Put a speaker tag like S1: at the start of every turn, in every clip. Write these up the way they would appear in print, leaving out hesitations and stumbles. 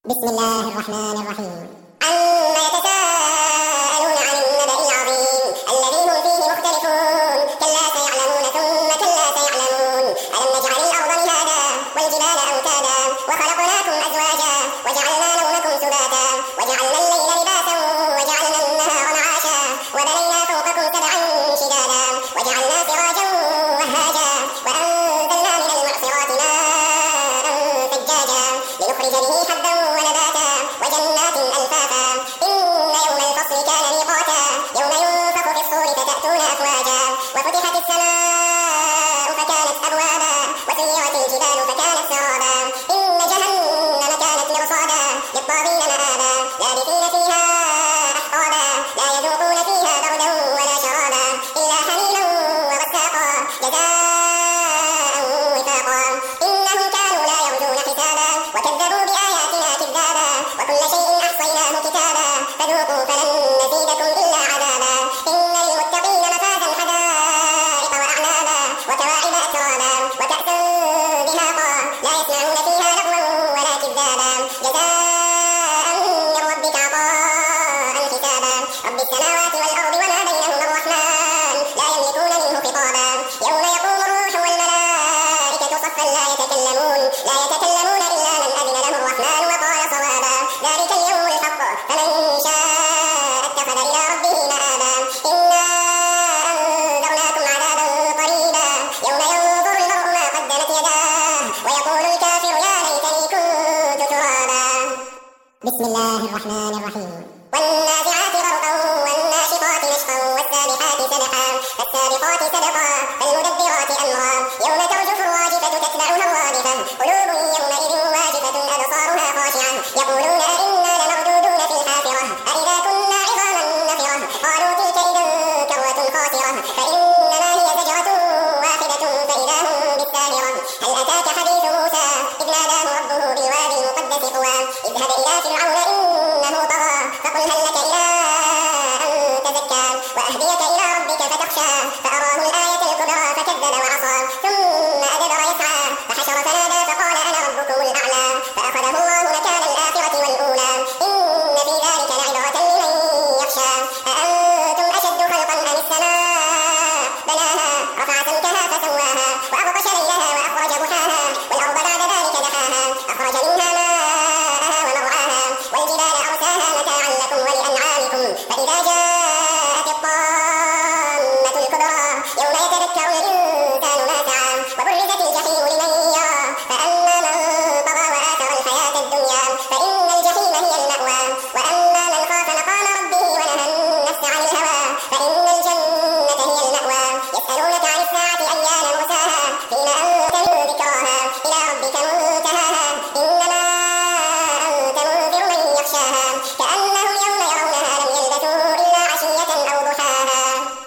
S1: بسم الله الرحمن الرحيم. عما يتساءلون عن النبأ العظيم الذي هم فيه مختلفون. كلا سيعلمون ثم كلا سيعلمون. ألم نجعل الأرض مهادا والجبال أوتادا وخلقناكم أزواجا وجعلنا نومكم سباتا وجعلنا الليل لباسا وجعلنا النهار معاشا وبنينا فوقكم سبعا شدادا وجعلنا سراجا وهاجا وأنزلنا من المعصرات ماء ثجاجا لنخرج به حبا ونباتا وجنات ألفافا. إن يوم الفصل كان ميقاتا يوم ينفخ في الصور فتأتون أفواجا وفتحت السماء فكانت أبوابا وسيرت الجبال فكانت سرابا. إن جهنم كانت مرصادا للطاغين مآبا لابثين فيها أحقابا لا يذوقون فيها بردا ولا شرابا إلا حميما وغساقا جزاء وفاقا. إنهم كانوا لا يرجون حسابا وكذبوا بآياتنا كذابا وكل شيء أحصيناه كتابا فذوقوا فلن نزيدكم إلا عذابا. إن للمتقين مفازا حدائق وأعنابا وكواعب أترابا وكأسا دهاقا لا يسمعون فيها لغوا ولا كذابا جزاء من ربك عطاء حسابا. رب السماوات والأرض وما بينهما الرحمن لا يملكون منه خطابا. يوم يقوم الروح والملائكة صفا لا يتكلمون إلا من أذن له الرحمن وقال صوابا. ذلك اليوم الحق فمن شاء اتخذ إلى ربه مآبا. إنا أنذرناكم عذابا قريبا يوم ينظر المرء ما قدمت يداه ويقول الكافر يا ليتني كنت ترابا. بسم الله الرحمن الرحيم. والنازعات غرقا والناشطات نشطا والسابحات سبحا فالسابقات سبقا فالمدبرات أمرا يوم ترجف الراجفة تتبعها الرادفة قلوب يومئذ واجفة أبصارها خاشعة يقولون أئنا لمردودون في الحافرة أئذا كنا عظاما نخرة قالوا تلك إذا كرة خاسرة فإنما هي زجرة واحدة فإذا هم بالساهرة. هل أتاك حديث موسى إذ ناداه ربه بالوادي المقدس طوى اذهب إلى فرعون إنه طغى فقل هل لك إلى أن تزكى وأهديك إلى ربك فتخشى فأراه الآية الكبرى فكذب وعصى ثم أدبر يسعى فحشر فنادى فقال أنا ربكم الأعلى فأخذه الله مكان الآخرة والأولى. إن في ذلك لعبرة لمن يخشى. أأنتم أشد خلقا أم السماء بناها رفع سمكها فسواها وأغطش ليلها وأخرج ضحاها والأرض بعد ذلك دحاها أخرج منها ماءها ومرعاها والجبال أرساها متاعا لكم ولأنعامكم فإذا جاءت الطامة الكبرى يوم يتذكر الإنسان ما سعى وبرزت الجحيم لمن يرى فأما من طغى وآثر الحياة الدنيا فإن الجحيم هي المأوى وأما من خاف مقام ربه ونهى النفس عن الهوى فإن الجنة هي المأوى. يسألونك عن الساعة أيان مرساها فيما أنت من ذكراها إلى ربك منتهاها إنما أنت منذر من يخشاها كأنهم يوم يرونها لم يلبثوا إلا عشية أو ضحاها.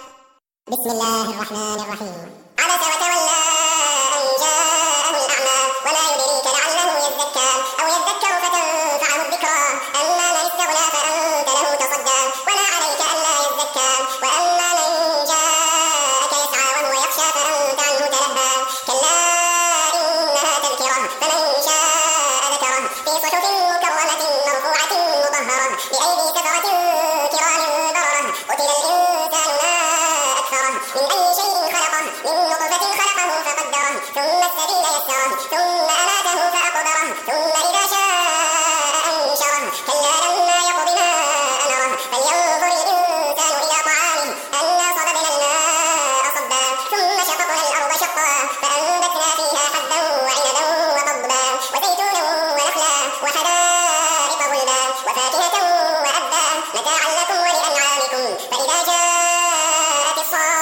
S1: بسم الله الرحمن الرحيم. عبس وتولى أن جاءه الأعمى وما يدريك لعله يزكى أو يذكر فتنفعه الذكرى أما من استغنى فأنت له تصدى وما عليك ألا يزكى وأما من جاءك يسعى وهو يخشى فأنت عنه تلهى كلا إنها تذكرة فمن شاء ذكره في صحف مكرمة مرفوعة مطهرة بأيدي سفرة كرام بررة قتل الإنسان ما أكثره من أي شيء خلقه من نطفة خلقه فقدره ثم السبيل يسره ثم أماته فأقبره ثم إذا شاء أنشره كلا لما يقض ما أمره فلينظر الإنسان إلى طعامه أنا صببنا الماء صبا ثم شققنا الأرض شقا فأنبتنا فيها حبا وعنبا وقضبا وزيتونا ونخلا وحدائق غلبا وفاكهة وأبا متاعا لكم ولأنعامكم. فإذا جاءت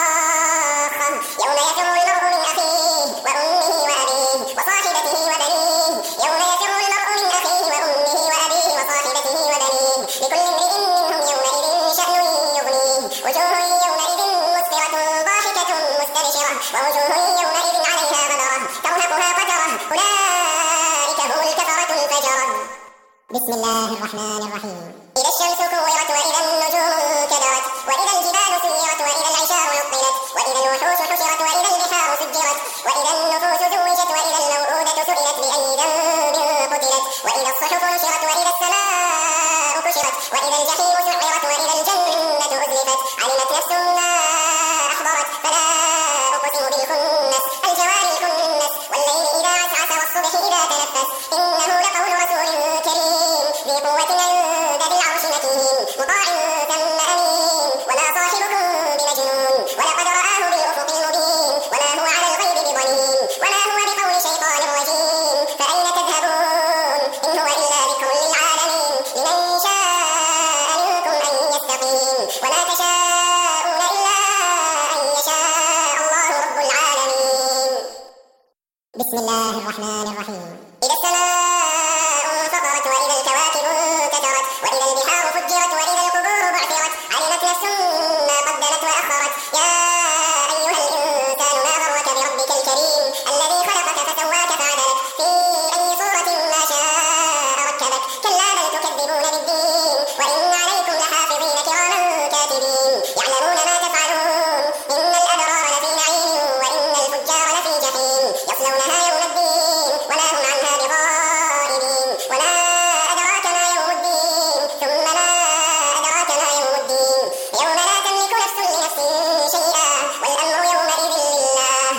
S1: الصاخة يوم يفر المرء من أخيه وأمه وأبيه وصاحبته وبنيه يوم يفر المرء من أخيه وأمه وأبيه وصاحبته وبنيه لكل امرئ منهم يومئذ شأن يغنيه وجوه يومئذ مسفرة ضاحكة مستبشرة ووجوه يومئذ عليها غبرة ترهقها قترة أولئك هم الكفرة الفجرة. بسم الله الرحمن الرحيم. إذا الشمس كورت وإذا النجوم كدرت وإذا الجبال سيرت وإذا العشار عطلت وإذا الوحوش حشرت وإذا البحار سجرت وإذا النفوس زوجت وإذا الموءودة سئلت بأي ذنب قتلت وإذا الصحف نشرت وإذا السماء كشرت وإذا الجحيم سعرت وإذا الجنة أزلفت علمت نفس ما أحضرت فلا أقسم بالخنس الجوار الكنس والليل إذا عسعس والصبح إذا تنفس إنه لقول رسول كريم ذي قوة عند ذي العرش مكين مطاع ثم أمين وما صاحبكم بمجنون ولقد رآه بالأفق المبين وما هو على الغيب بضنين وما هو بقول شيطان رجيم فأين تذهبون إن هو إلا ذكر للعالمين لمن شاء منكم أن يستقيم وما تشاءون إلا أن يشاء الله رب العالمين. بسم الله الرحمن الرحيم. إذا السماء انفطرت وإذا الكواكب انتثرت وإذا البحار فجرت وإذا القبور بعثرت علمت نفس ما قدمت وأخرت يا أيها الإنسان ما غرك بربك الكريم الذي خلقك فسواك فعدلك في أي صورة ما شاء ركبك كلا بل تكذبون بالدين وإن عليكم لحافظين كراما كاتبين يعلمون ما تفعلون إن الأبرار لفي نعيم وإن الفجار لفي جحيم يصلونها يوم الدين وما هم عنها بغائبين وما أدراك ما يوم الدين ثم ما أدراك ما يوم الدين يوم لا تملك نفس لنفس شيئا والأمر يومئذ لله.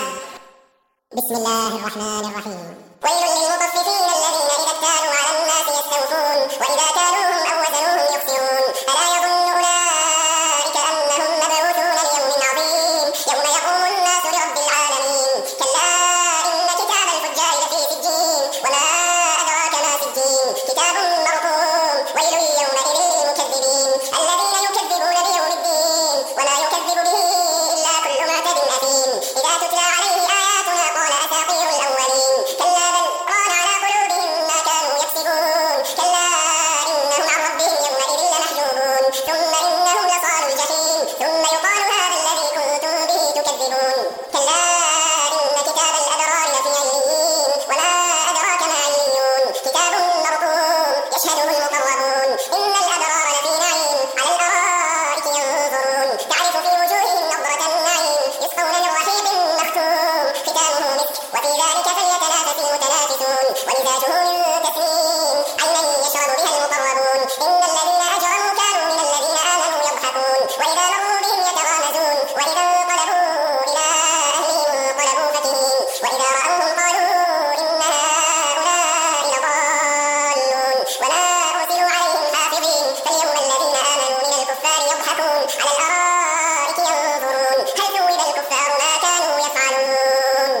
S1: بسم الله الرحمن الرحيم. ويل للمطففين الذين إذا اكتالوا على الناس يستوفون وإذا كالوهم أو وزنوهم يخسرون ألا يظن أولئك أنهم مبعوثون ليوم عظيم يوم يقوم الناس لرب العالمين كلا إن كتاب الفجار لفي سجين وما أدراك ما سجين كتاب مرقوم ويل يومئذ للمكذبين الذين يكذبون بيوم الدين وما يكذب به إلا كل معتد أثيم إذا تتلى عليه آياتنا قال أساطير الأولين كلا بل ران على قلوبهم ما كانوا يكسبون كلا إنهم عن ربهم يومئذ لمحجوبون ثم إنهم لصالوا الجحيم ثم يقال هذا الذي كنتم به تكذبون كلا إن كتاب الأبرار لفي عليين وما أدراك ما عليون كتاب مرقوم يشهده المقربون إن الأبرار لفي نعيم على الأرائك ينظرون تعرف في وجوههم نظرة النعيم يسقون من رحيق مختوم ختامه مسك وفي ذلك فليتنافس المتنافسون ومزاجه من تسنيم عينا يشرب بها المقربون إن الذين أجرموا كانوا من الذين آمنوا يضحكون وإذا مروا بهم يتغامزون وإذا انقلبوا إلى أهلهم انقلبوا فكهين وإذا رأوهم قالوا إن هؤلاء لضالون وما أرسلوا عليهم حافظين فاليوم الذين آمنوا من الكفار يضحكون على الأرائك ينظرون هل ثوب الكفار ما كانوا يفعلون.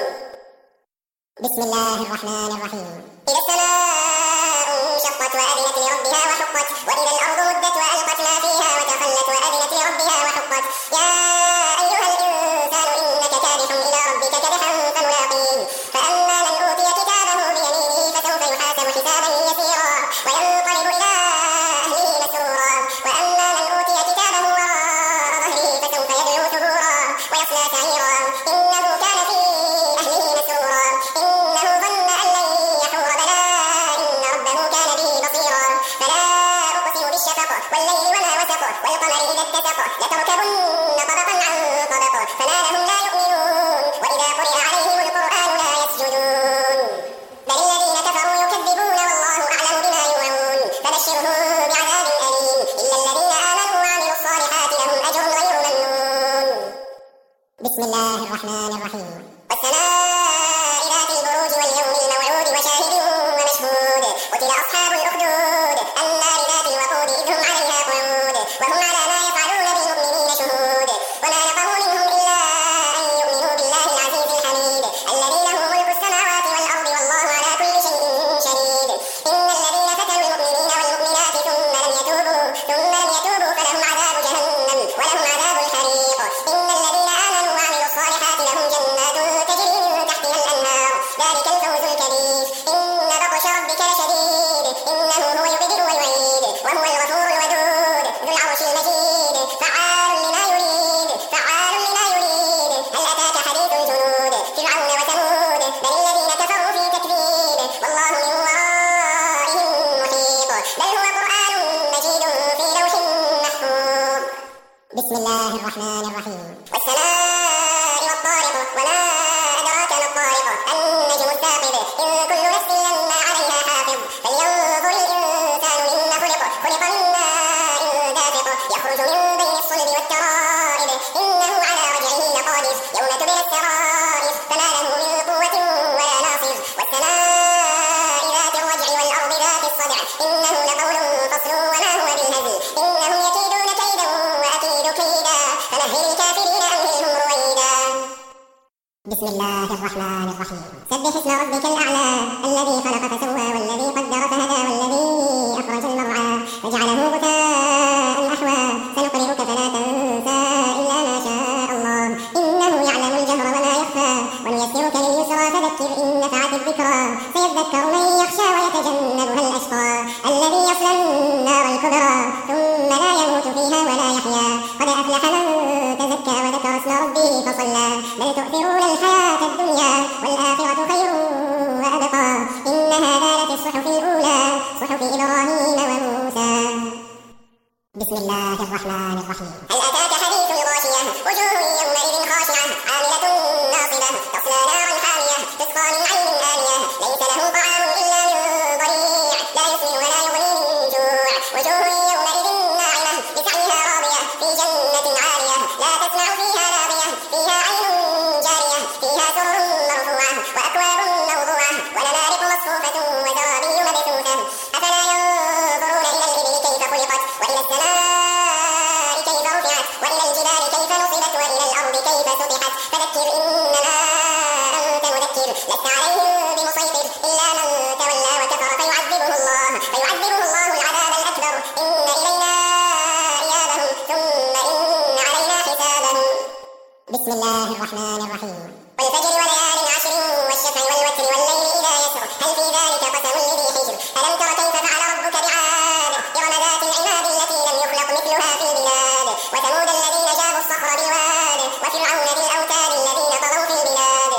S1: بسم الله الرحمن الرحيم. إذا السماء انشقت وأذنت لربها وحقت وإذا الأرض مدت وألقت ما فيها وتخلت وأذنت لربها وحقت يا أيها الإنسان إنك كادح إلى ربك كدحا فملاقيه فأما من أوتي كتابه بيمينه فسوف يحاسب حسابا يسيرا وينقلب إلى أهله مسرورا وأما من أوتي كتابه وراء ظهره فسوف يدعو ثبورا ويصلى سعيرا إنه كان في أهله مسرورا إنه ظن أن لن يحور بلى إن ربه كان به بصيرا فلا أقسم بالشفق والليل وما وسق والقمر إذا اتسق لتركبن طبقا عن طبق فما لهم لا يؤمنون وإذا قرئ عليهم القرآن لا يسجدون بل الذين كفروا يكذبون والله أعلم بما يوعون فبشرهم بعذاب أليم إلا الذين آمنوا وعملوا الصالحات لهم أجر غير ممنون. بسم الله الرحمن الرحيم. والسماء ذات البروج واليوم الموعود وشاهد ومشهود قتل أصحاب الأخدود النار ذات الوقود إذ هم عليها قعود وهم على ما يفعلون بالمؤمنين شهود وما نقموا منهم إلا أن يؤمنوا بالله العزيز الحميد الذي له ملك السماوات والأرض والله على كل شيء شهيد إن الذين فتنوا المؤمنين والمؤمنات ثم لم يتوبوا فلهم عذاب جهنم ولهم عذاب الحريق إن الذين آمنوا وعملوا الصالحات لهم جنات تجري من تحتها الأنهار ذلك الفوز الكبير إن بطش ربك لشديد إنه هو يبدئ ويعيد وهو الغفور الودود ذو العرش المجيد فعال لما يريد هل أتاك حديث الجنود فرعون وثمود بل الذين كفروا في تكذيب والله من ورائهم محيط بل هو قرآن مجيد في لوح محفوظ. بسم الله الرحمن الرحيم. والسماء والطارق وما أدراك ما الطارق النجم الثاقب إن كل نفس لما عليها حافظ فلينظر الصدع إنه لقول فصل وما هو بالهزل إنهم يكيدون كيدا وأكيد كيدا فمهل الكافرين أمهلهم رويدا. بسم الله الرحمن الرحيم. سبح اسم ربك الأعلى الذي خلق فسوى والذي قدر فهدى والذي أخرج المرعى فجعله غثاء أحوى سنقرئك فلا تنسى إلا ما شاء الله إنه يعلم الجهر وما يخفى ونيسرك لليسرى فذكر إن نفعت الذكرى سيذكر من يخشى ويتجنبها الأشقى الذي يصلى النار الكبرى ثم لا يموت فيها ولا يحيا قد أفلح من تزكى وذكر اسم ربه فصلى بل تؤثرون الحياة الدنيا والآخرة خير وأبقى إن هذا لفي الصحف الأولى صحف إبراهيم وموسى. بسم الله الرحمن الرحيم. هل أتاك حديث الغاشية وجوه يومئذ خاشعة عاملة ناصبة تصلى نارا حامية تسقى من عين آنية ليس له طعام إلا من ضريع لا يسمن ولا يغني من جوع وجوه يومئذ ناعمة لسعيها راضية في جنة عالية لا تسمع فيها لاغية فيها عين جارية فيها سرر مرفوعة وأكواب موضوعة ونمارق مصفوفة وزرابي مبثوثة أفلا ينظرون إلى الإبل كيف خلقت وإلى السماء كيف رفعت وإلى الجبال كيف نصبت وإلى الأرض كيف سطحت فذكر إنما أنت مذكر لست عليهم بمسيطر إلا من تولى وكفر فيعذبه الله العذاب الأكبر إن إلينا إيابهم ثم إن علينا حسابهم. بسم الله الرحمن الرحيم. والفجر وليال عشر والشفع والوتر والليل إذا يسر هل في ذلك قسم لذي حجر ألم تر كيف فعل ربك بعاد إرم ذات العماد التي لم يخلق مثلها في البلاد وثمود الذين جابوا الصخر بالواد وفرعون ذي الأوتاد الذين طغوا في البلاد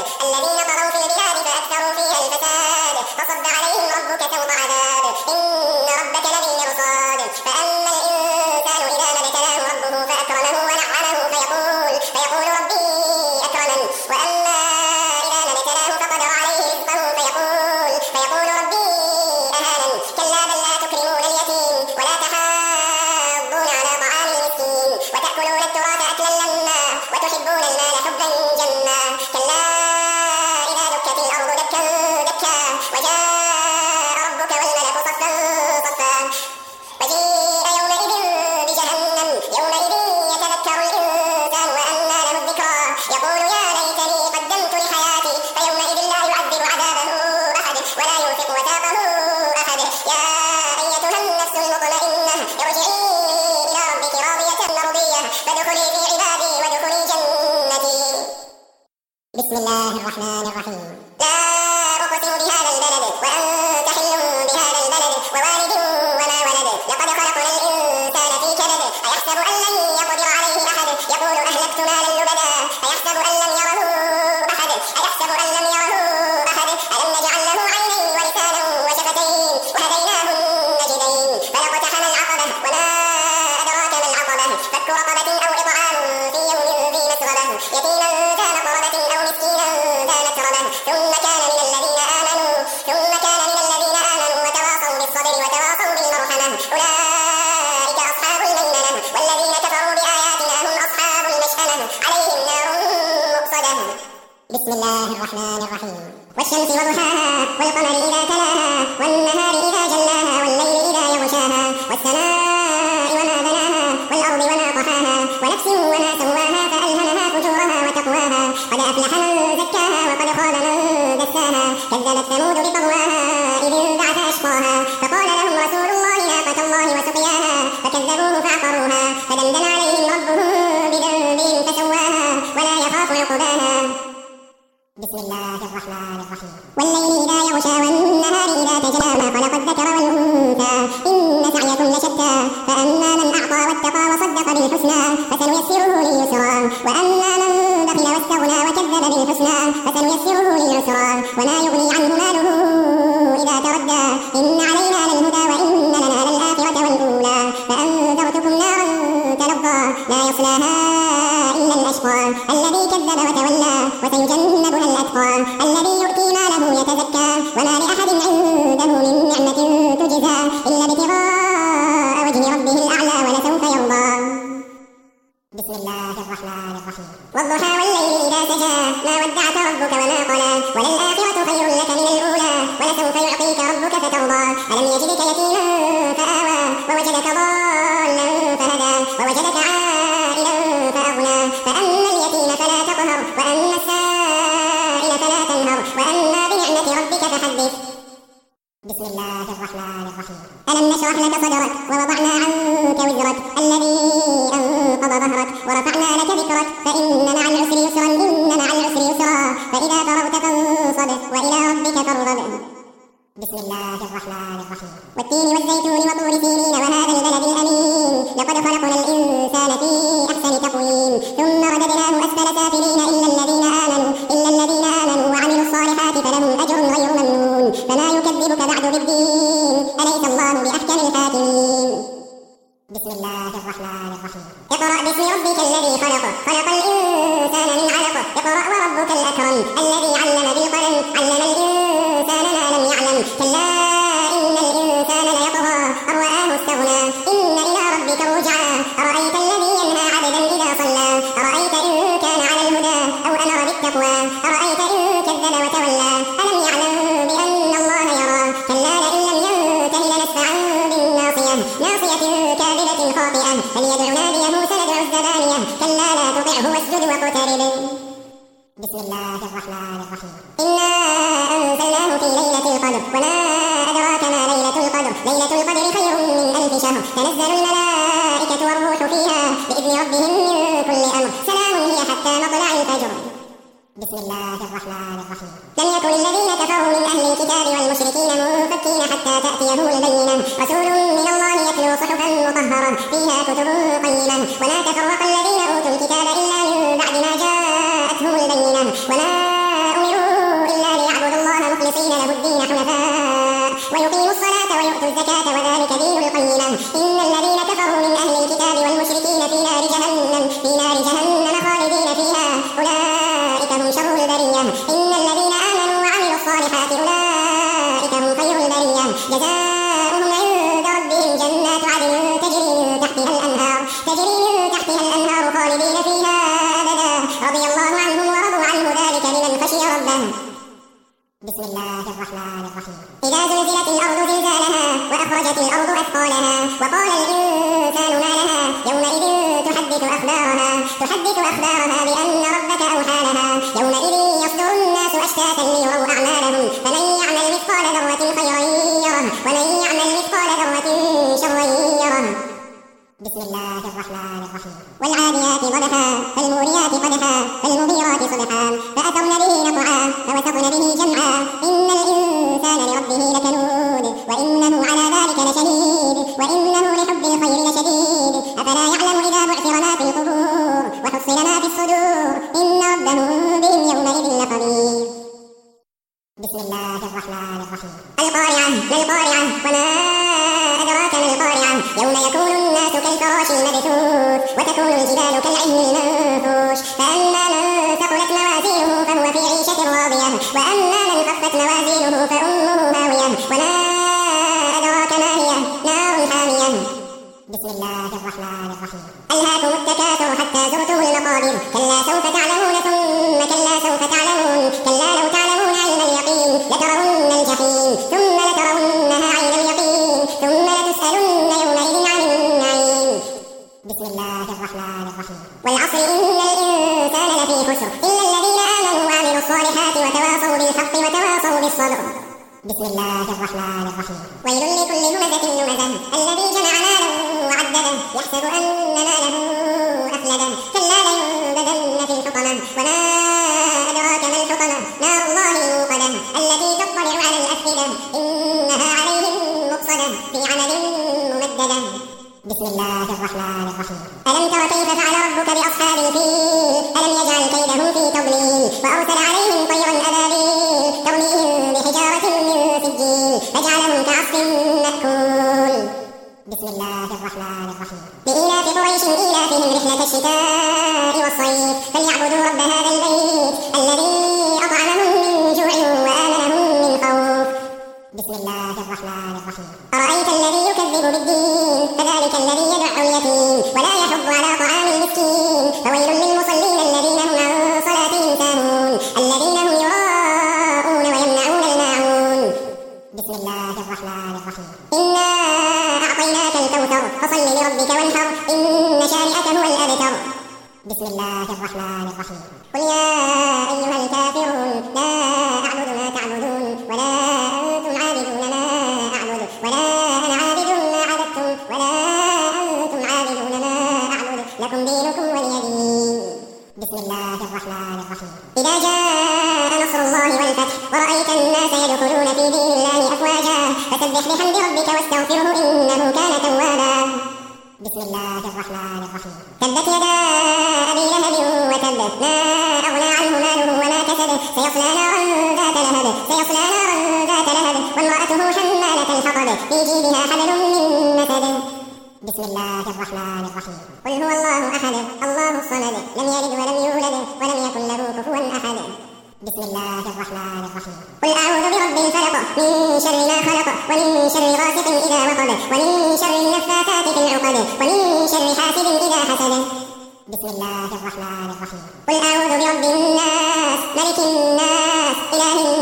S1: فأكثروا فيها الفساد فصب عليهم ربك سوط عذاب إن ربك لبالمرصاد فأما الإنسان إذا ما ابتلاه ربه فأكرمه ونعمه فيقول ربي أكرمن وأما إذا ما ابتلاه فقدر عليه رزقه فيقول ربي أهانن كلا بل لا تكرمون اليتيم ولا تحاضون على طعام المسكين وتأكلون التراث أكلا لما وتحبون المال حبا جما كلا إذا دكت الأرض دكا دكا وجاء ربك والملك صفا صفا وجيء يومئذ بجهنم يومئذ يتذكر الإنسان وأنى له الذكرى يقول يا ليتني قدمت لحياتي فيومئذ لا يعذب عذابه أحد ولا يوثق وثاقه أحد يا أيتها النفس المطمئنة ارجعي إلى ربك راضية مرضية فادخلي في عبادي وادخلي جنتي. بسم الله الرحمن الرحيم. لا أقسم بهذا البلد وأنت حل بهذا البلد ووالد وما ولد لقد خلقنا الإنسان في كبد أيحسب أن لن يقدر عليه أحد يقول أهلكت مالا لبدا أيحسب أن لم يره أحد ألم نجعل له عينين ولسانا وشفتين وهديناه النجدين فلاقتحم العقبة وما أدراك ما العقبة فك رقبة أو إطعام في يوم ذي مسغبة يتيما ذا مقربة أو مسكينا ذا متربة ثم كان من الذين آمنوا وتواصوا بالصبر وتواصوا بالمرحمة أولئك أصحاب الميمنة والذين كفروا بآياتنا هم أصحاب المشأمة عليهم نار مؤصدة. بسم الله الرحمن الرحيم. والشمس وضحاها والقمر إذا تلاها والنهار إذا جلاها والليل إذا يغشاها والسماء وما بناها والأرض وما طحاها ونفس وما سواها فألهمها فجورها وتقواها قد أفلح من زكاها وقد خاب من دساها كذبت ثمود بطغواها إذ انبعث أشقاها فقال لهم رسول الله ناقة الله وسقياها فكذبوه فعقروها فدمدم عليهم ربهم بذنبهم فسواها ولا يخاف عقباها. بسم الله الرحمن الرحيم. والليل إذا يغشى والنهار إذا تجلى ما خلق الذكر والأنثى إن سعيكم لشتى فأما من أعطى واتقى وصدق بالحسنى فسنيسره لليسرى وأما من بخل واستغنى وكذب بالحسنى فسنيسره للعسرى وما يغني عنه ماله إذا تردى إن علينا للهدى وإن لنا للآخرة والأولى فأنذرتكم نارا تلظى لا يصلاها إلا الأشقى الذي كذب وتولى وسيجنبها الأتقى الذي يؤتي ماله يتزكى وما لأحد عنده من نعمة تجزى إلا ابتغاء وجه ربه الأعلى ولسوف يرضى. بسم الله الرحمن الرحيم. والضحى والليل إذا سجى ما ودعك ربك وما قلى وللآخرة خير لك من الأولى ولسوف يعطيك ربك فترضى ألم يجدك ووجدك ضالا فهدى ووجدك عائلا فأغنى فأما اليتيم فلا تقهر وأما السائل فلا تنهر وأما بنعمة ربك فحدث. بسم الله الرحمن الرحيم. ألم نشرح لك صدرك ووضعنا عنك وزرك الذي أنقض ظهرك ورفعنا لك ذكرك فإن مع العسر يسرا إن مع العسر يسرا فإذا فرغت فانصب وإلى ربك فارغب. بسم الله الرحمن الرحيم. والتين والزيتون وطور سينين وهذا البلد الأمين لقد خلقنا الإنسان في أحسن تقويم ثم رددناه أسفل سافلين إلا الذين آمنوا وعملوا الصالحات فلهم أجر غير ممنون فما يكذبك بعد بالدين أليس الله بأحكم الحاكمين. بسم الله الرحمن الرحيم. اقرأ باسم ربك الذي خلق الإنسان من علق اقرأ وربك الأكرم الذي علم بالقلم علم الإنسان ما لم يعلم كلا إن الإنسان ليطغى أن رآه استغنى إن إلى ربك الرجعى أرأيت الذي ينهى عبدا إذا صلى أرأيت إن كان على الهدى أو أمر بالتقوى أرأيت إن كذب وتولى ألم يعلم بأن الله يرى كلا لئن لم ينته لنسفعا بالناصية ناصية كاذبة خاطئة فليدع ناديه سندع الزبانية كلا لا تطعه واسجد واقترب. بسم الله الرحمن الرحيم. إنا أنزلناه في ليلة القدر وما أدراك ما ليلة القدر ليلة القدر خير من 1000 شهر تنزل الملائكة والروح فيها بإذن ربهم من كل أمر سلام هي حتى مطلع الفجر. بسم الله الرحمن الرحيم. لم يكن الذين كفروا من أهل الكتاب والمشركين منفكين حتى تأتيهم البينة رسول من الله يتلو صحفا مطهرة فيها كتب قيمة وما تفرق الذين أوتوا الكتاب إلا من بعد ما جاءتهم البينة وما أمروا إلا ليعبدوا الله مخلصين له الدين حنفاء ويقيموا الصلاة ويؤتوا الزكاة وذلك دين القيمة إن الذين كفروا من أهل الكتاب والمشركين في نار جهنم خالدين فيها أولئك هم شر البرية إن الذين آمنوا وعملوا الصالحات أولئك هم خير البرية جزاؤهم عند ربهم جنات عدن تجري من تحتها الأنهار خالدين فيها أبدا رضي الله عنهم ورضوا عنه ذلك لمن خشي ربه. بسم الله الرحمن الرحيم. إذا زلزلت الأرض زلزالها وأخرجت الأرض أثقالها وقال الإنسان ما لها يومئذ تحدث أخبارها بأن ربك أوحى لها يومئذ يصدر الناس أشتاتا ليروا أعمالهم فمن يعمل مثقال ذرة خيرا يره ومن يعمل مثقال ذرة شرا يره. بسم الله الرحمن الرحيم. والعاديات ضبحا فالموريات قدحا فالمغيرات صبحا فأثرن به نقعا فوسطن به جمعا إن الإنسان لربه لكنود وإنه على ذلك لشهيد وإنه لحب الخير لشديد أفلا يعلم إذا بعثر ما في القبور وحصل ما في الصدور إن ربهم بهم يومئذ لخبير. بسم الله الرحمن الرحيم. القارعة ما القارعة وما أدراك ما القارعة يوم يكون الناس كالفراش المبثوث وتكون الجبال كالعهن المنفوش فأما من ثقلت موازينه فهو في عيشة راضية وأما من خفت موازينه فأمه هاوية وما أدراك ما هي نار حامية. بسم الله الرحمن الرحيم. ألهاكم التكاثر حتى زرتم المقابر كلا سوف تعلمون ثم كلا سوف تعلمون كلا لو تعلمون علم اليقين لترون الجحيم ثم لترونها عين اليقين ثم لتسألن يومئذ عن النعيم. بسم الله الرحمن الرحيم. والعصر إن الإنسان لفي خسر إلا الذين آمنوا وعملوا الصالحات وتواصوا بالحق وتواصوا بالصبر. بسم الله الرحمن الرحيم. ويل لكل همزة لمزة الذي جمع مالا وعدده يحسب أن ماله أخلده كلا لينبذن في الحطمة وما أدراك ما الحطمة نار الله الموقدة التي تطلع على الأفئدة إنها عليهم مؤصدة في عمل ممددة. بسم الله الرحمن الرحيم. ألم تر كيف فعل ربك بأصحاب الفيل ألم يجعل كيدهم في تضليل وأرسل عليهم طيرا أبابيل ترميهم بحجارة من سجيل فجعلهم كعصف مأكول. بسم الله الرحمن الرحيم. لإيلاف قريش إيلافهم رحلة الشتاء والصيف فليعبدوا رب هذا البيت الذي أطعمهم من جوع وآمنهم من خوف. بسم الله الرحمن الرحيم. أرأيت الذي يكذب بالدين فذلك الذي يدع اليتيم ولا يحض على طعام المسكين فويل للمصلين الذين هم عن صلاتهم ساهون الذين هم يراءون ويمنعون الماعون. بسم الله الرحمن الرحيم. إنا أعطيناك الكوثر بسم الله الرحمن الرحيم قل يا أيها الكافرون لا أعبد ما تعبدون ولا أنتم عابدون ما أعبد ولا أنا عابد ما عبدتم ولا أنتم عابدون ما أعبد لكم دينكم ولي دين. بسم الله الرحمن الرحيم إذا جاء نصر الله والفتح ورأيت الناس يدخلون في دين الله أفواجا فسبح بحمد ربك واستغفره إنه كان توابا. بسم الله الرحمن الرحيم تبت يدا أبي لهب وتب ما أغنى عنه ماله وما كسب سيصلى نارا ذات لهب وامرأته حمالة الحطب في جيدها حبل من مسد. بسم الله الرحمن الرحيم قل هو الله أحد الله الصمد لم يلد ولم يولد ولم يكن له كفوا أحد. بسم الله الرحمن الرحيم قل أعوذ برب الفلق من شر ما خلق ومن شر غاسق إذا وقب ومن شر النفاثات في العقد ومن شر حاسد إذا حسد. بسم الله الرحمن الرحيم قل أعوذ برب الناس ملك الناس إله